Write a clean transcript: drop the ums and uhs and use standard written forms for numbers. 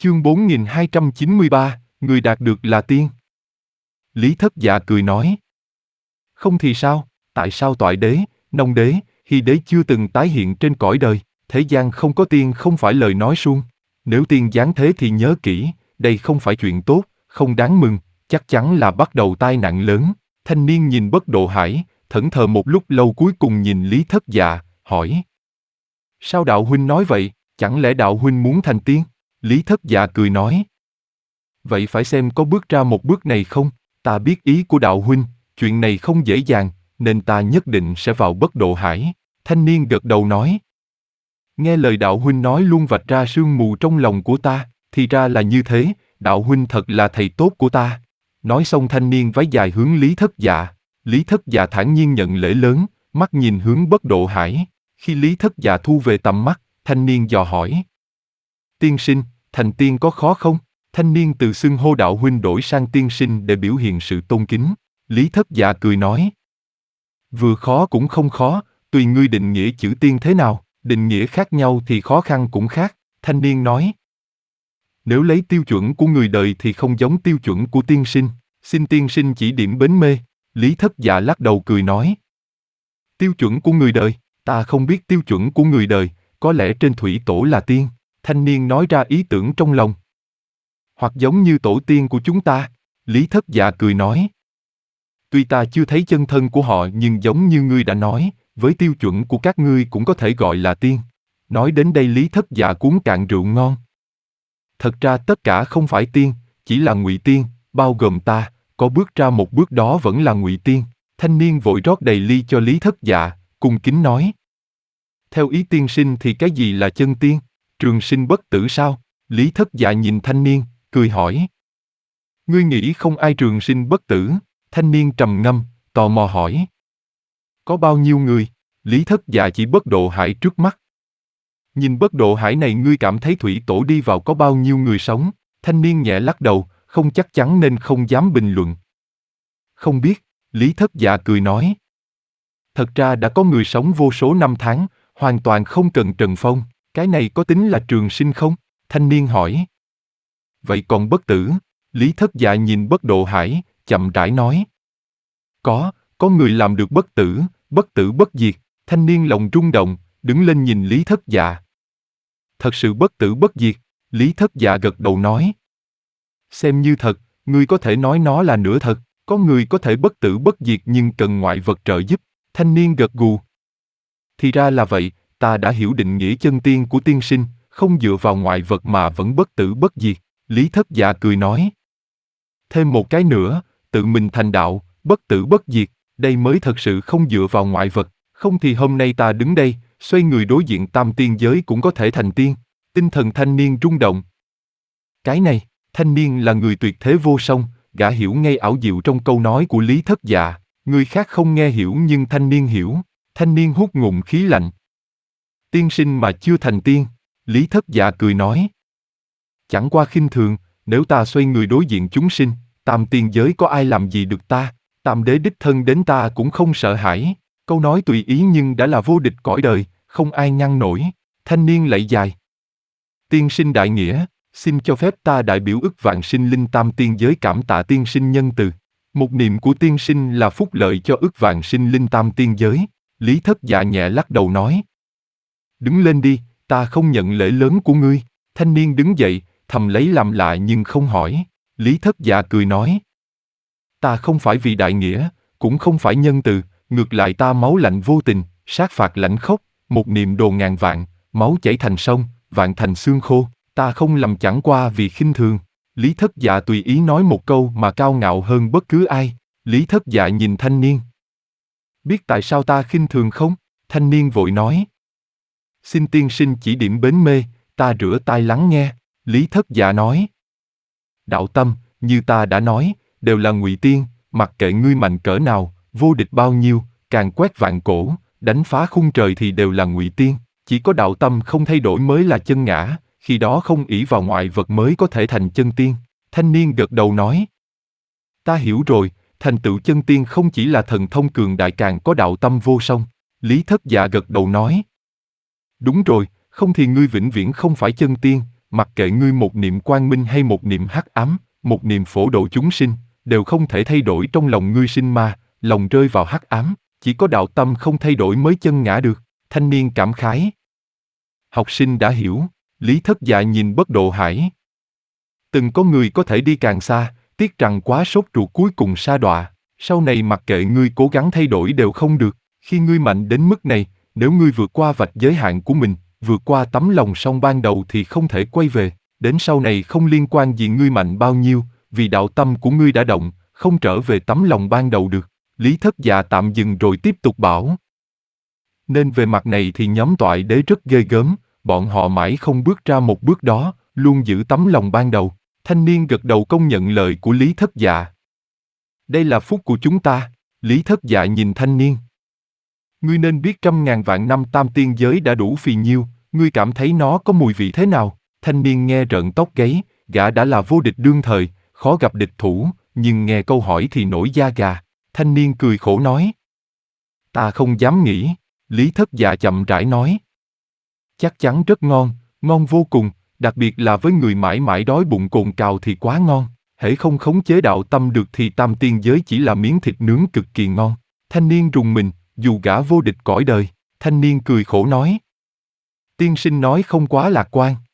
Chương 4293, người đạt được là tiên. Lý Thất Dạ cười nói. Không thì sao, tại sao Toại đế, Nông đế, Hy đế chưa từng tái hiện trên cõi đời, thế gian không có tiên không phải lời nói suông. Nếu tiên giáng thế thì nhớ kỹ, đây không phải chuyện tốt, không đáng mừng, chắc chắn là bắt đầu tai nạn lớn. Thanh niên nhìn Bất Độ Hải, thẫn thờ một lúc lâu cuối cùng nhìn Lý Thất Dạ, hỏi. Sao đạo huynh nói vậy, chẳng lẽ đạo huynh muốn thành tiên? Lý Thất Dạ cười nói. Vậy phải xem có bước ra một bước này không, ta biết ý của đạo huynh, chuyện này không dễ dàng, nên ta nhất định sẽ vào Bất Độ Hải. Thanh niên gật đầu nói. Nghe lời đạo huynh nói luôn vạch ra sương mù trong lòng của ta, thì ra là như thế, đạo huynh thật là thầy tốt của ta. Nói xong thanh niên vái dài hướng Lý Thất Dạ. Lý Thất Dạ thản nhiên nhận lễ lớn, mắt nhìn hướng Bất Độ Hải. Khi Lý Thất Dạ thu về tầm mắt, thanh niên dò hỏi. Tiên sinh, thành tiên có khó không? Thanh niên từ xưng hô đạo huynh đổi sang tiên sinh để biểu hiện sự tôn kính. Lý Thất Dạ cười nói. Vừa khó cũng không khó, tùy ngươi định nghĩa chữ tiên thế nào, định nghĩa khác nhau thì khó khăn cũng khác, thanh niên nói. Nếu lấy tiêu chuẩn của người đời thì không giống tiêu chuẩn của tiên sinh, xin tiên sinh chỉ điểm bến mê. Lý Thất Dạ lắc đầu cười nói. Tiêu chuẩn của người đời, ta không biết tiêu chuẩn của người đời, có lẽ trên thủy tổ là tiên. Thanh niên nói ra ý tưởng trong lòng. Hoặc giống như tổ tiên của chúng ta, Lý Thất Dạ cười nói. Tuy ta chưa thấy chân thân của họ nhưng giống như ngươi đã nói, với tiêu chuẩn của các ngươi cũng có thể gọi là tiên. Nói đến đây Lý Thất Dạ cuốn cạn rượu ngon. Thật ra tất cả không phải tiên, chỉ là ngụy tiên, bao gồm ta, có bước ra một bước đó vẫn là ngụy tiên. Thanh niên vội rót đầy ly cho Lý Thất Dạ, cung kính nói. Theo ý tiên sinh thì cái gì là chân tiên? Trường sinh bất tử sao? Lý Thất Dạ nhìn thanh niên, cười hỏi. Ngươi nghĩ không ai trường sinh bất tử? Thanh niên trầm ngâm, tò mò hỏi. Có bao nhiêu người? Lý Thất Dạ chỉ Bất Độ Hải trước mắt. Nhìn Bất Độ Hải này ngươi cảm thấy thủy tổ đi vào có bao nhiêu người sống? Thanh niên nhẹ lắc đầu, không chắc chắn nên không dám bình luận. Không biết, Lý Thất Dạ cười nói. Thật ra đã có người sống vô số năm tháng, hoàn toàn không cần Trần Phong, cái này có tính là trường sinh không? Thanh niên hỏi. Vậy còn bất tử? Lý Thất Dạ nhìn Bất Độ Hải, chậm rãi nói. Có người làm được bất tử bất diệt. Thanh niên lòng rung động, đứng lên nhìn Lý Thất Dạ. Thật sự bất tử bất diệt, Lý Thất Dạ gật đầu nói. Xem như thật, ngươi có thể nói nó là nửa thật, có người có thể bất tử bất diệt nhưng cần ngoại vật trợ giúp. Thanh niên gật gù. Thì ra là vậy, ta đã hiểu định nghĩa chân tiên của tiên sinh, không dựa vào ngoại vật mà vẫn bất tử bất diệt. Lý Thất Dạ cười nói. Thêm một cái nữa, tự mình thành đạo, bất tử bất diệt, đây mới thật sự không dựa vào ngoại vật, không thì hôm nay ta đứng đây, xoay người đối diện tam tiên giới cũng có thể thành tiên. Tinh thần thanh niên rung động. Cái này, thanh niên là người tuyệt thế vô song, gã hiểu ngay ảo diệu trong câu nói của Lý Thất Dạ, người khác không nghe hiểu nhưng thanh niên hiểu. Thanh niên hút ngụm khí lạnh. Tiên sinh mà chưa thành tiên, Lý Thất Dạ cười nói. Chẳng qua khinh thường, nếu ta xoay người đối diện chúng sinh, tam tiên giới có ai làm gì được ta, tam đế đích thân đến ta cũng không sợ hãi. Câu nói tùy ý nhưng đã là vô địch cõi đời, không ai ngăn nổi. Thanh niên lạy dài. Tiên sinh đại nghĩa, xin cho phép ta đại biểu ức vạn sinh linh tam tiên giới cảm tạ tiên sinh nhân từ. Một niệm của tiên sinh là phúc lợi cho ức vạn sinh linh tam tiên giới. Lý Thất Dạ nhẹ lắc đầu nói. Đứng lên đi, ta không nhận lễ lớn của ngươi. Thanh niên đứng dậy, thầm lấy làm lạ nhưng không hỏi. Lý Thất Dạ cười nói. Ta không phải vì đại nghĩa, cũng không phải nhân từ, ngược lại ta máu lạnh vô tình, sát phạt lãnh khốc, một niệm đồ ngàn vạn, máu chảy thành sông, vạn thành xương khô, ta không lầm chẳng qua vì khinh thường. Lý Thất Dạ tùy ý nói một câu mà cao ngạo hơn bất cứ ai. Lý Thất Dạ nhìn thanh niên. Biết tại sao ta khinh thường không? Thanh niên vội nói. Xin tiên sinh chỉ điểm bến mê, ta rửa tai lắng nghe. Lý Thất Dạ nói. Đạo tâm, như ta đã nói, đều là ngụy tiên, mặc kệ ngươi mạnh cỡ nào, vô địch bao nhiêu, càng quét vạn cổ, đánh phá khung trời thì đều là ngụy tiên. Chỉ có đạo tâm không thay đổi mới là chân ngã, khi đó không ỷ vào ngoại vật mới có thể thành chân tiên. Thanh niên gật đầu nói. Ta hiểu rồi, thành tựu chân tiên không chỉ là thần thông cường đại càng có đạo tâm vô song. Lý Thất Dạ gật đầu nói. Đúng rồi, không thì ngươi vĩnh viễn không phải chân tiên, mặc kệ ngươi một niệm quang minh hay một niệm hắc ám, một niệm phổ độ chúng sinh, đều không thể thay đổi trong lòng ngươi sinh ma, lòng rơi vào hắc ám, chỉ có đạo tâm không thay đổi mới chân ngã được. Thanh niên cảm khái. Học sinh đã hiểu. Lý Thất Dạ nhìn Bất Độ Hải. Từng có người có thể đi càng xa, tiếc rằng quá sốt ruột cuối cùng sa đọa. Sau này mặc kệ ngươi cố gắng thay đổi đều không được. Khi ngươi mạnh đến mức này, nếu ngươi vượt qua vạch giới hạn của mình, vượt qua tấm lòng song ban đầu thì không thể quay về. Đến sau này không liên quan gì ngươi mạnh bao nhiêu, vì đạo tâm của ngươi đã động, không trở về tấm lòng ban đầu được. Lý Thất Dạ tạm dừng rồi tiếp tục bảo. Nên về mặt này thì nhóm Toại Đế rất ghê gớm, bọn họ mãi không bước ra một bước đó, luôn giữ tấm lòng ban đầu. Thanh niên gật đầu công nhận lời của Lý Thất Dạ. Đây là phúc của chúng ta. Lý Thất Dạ nhìn thanh niên. Ngươi nên biết 100.000 vạn năm tam tiên giới đã đủ phì nhiêu, ngươi cảm thấy nó có mùi vị thế nào? Thanh niên nghe rợn tóc gáy, gã đã là vô địch đương thời, khó gặp địch thủ, nhưng nghe câu hỏi thì nổi da gà. Thanh niên cười khổ nói. Ta không dám nghĩ. Lý Thất Dạ chậm rãi nói. Chắc chắn rất ngon, ngon vô cùng, đặc biệt là với người mãi mãi đói bụng cồn cào thì quá ngon. Hễ không khống chế đạo tâm được thì tam tiên giới chỉ là miếng thịt nướng cực kỳ ngon. Thanh niên rùng mình, dù gã vô địch cõi đời. Thanh niên cười khổ nói. Tiên sinh nói không quá lạc quan.